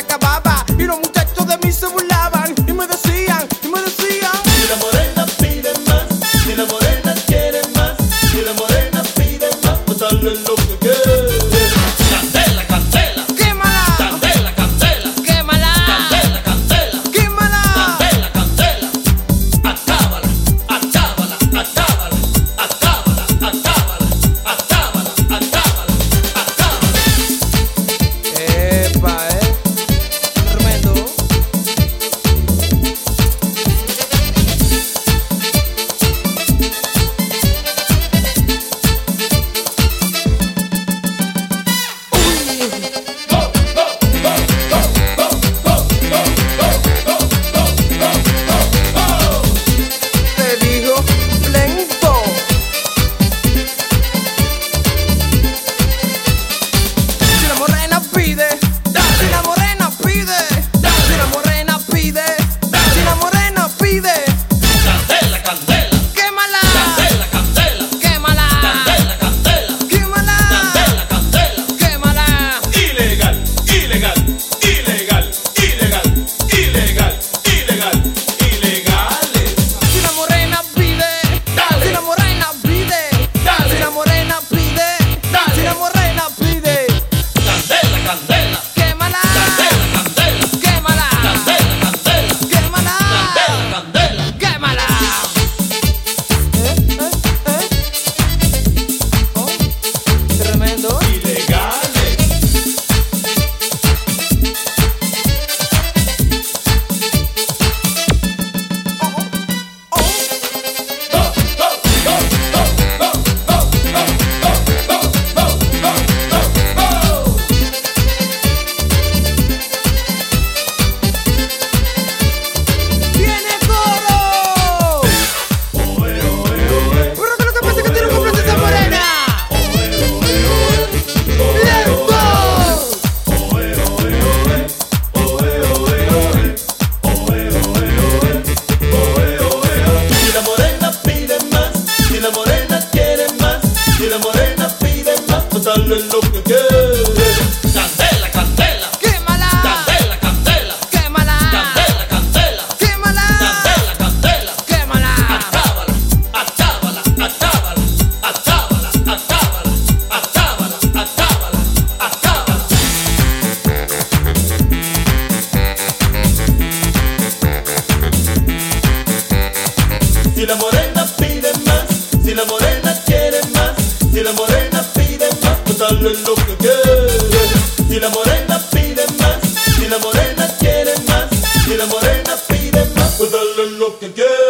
acababa y los muchachos de mí se burlaban y me decían. Si la morena pide más, si la morena quiere más, si la morena pide más, pues dale lo que quiere. Candela, candela, Quémala, candela, candela, quémala, candela, candela, quémala, candela, candela. Acábala, acábala, acábala, acábala, acábala, acábala, acábala, acábala. Epa, tremendo. Te digo lento. Si la morena pide, si la morena pide, si la morena pide, si la morena pide, Candela, candela, quémala, candela, candela, quémala, candela, candela, quémala, candela, candela. quémala. Ilegal, ilegal, ilegal, ilegal, ilegal, ilegal, ilegales. Si la morena pide, Dale. si la morena pide, Dale. si la morena pide, Dale. si la morena pide, Candela, candela, quémala, candela, candela, quémala, candela, candela, quémala, candela, candela. quémala. Oh, tremendo. Ilegales. ¡Viene coro! Pero que lo que pasa es que tiene un completo esa morena. ¡Lento! Si la morena pide más, si la morena quiere más, si la morena pide más, pues dale lo que quiere. Candela, candela, ¡Quémala! candela, candela, ¡Quémala! candela, candela, ¡Quémala! candela, candela. ¡Quémala! Acábala, acábala, acábala, acábala, acábala, acábala, acábala, acábala. Si la morena pide más, si la morena quiere más, si la morena pide más, pues dale lo que quiere. Si la morena pide más, si la morena quiere más, si la morena pide más, pues dale lo que quiere.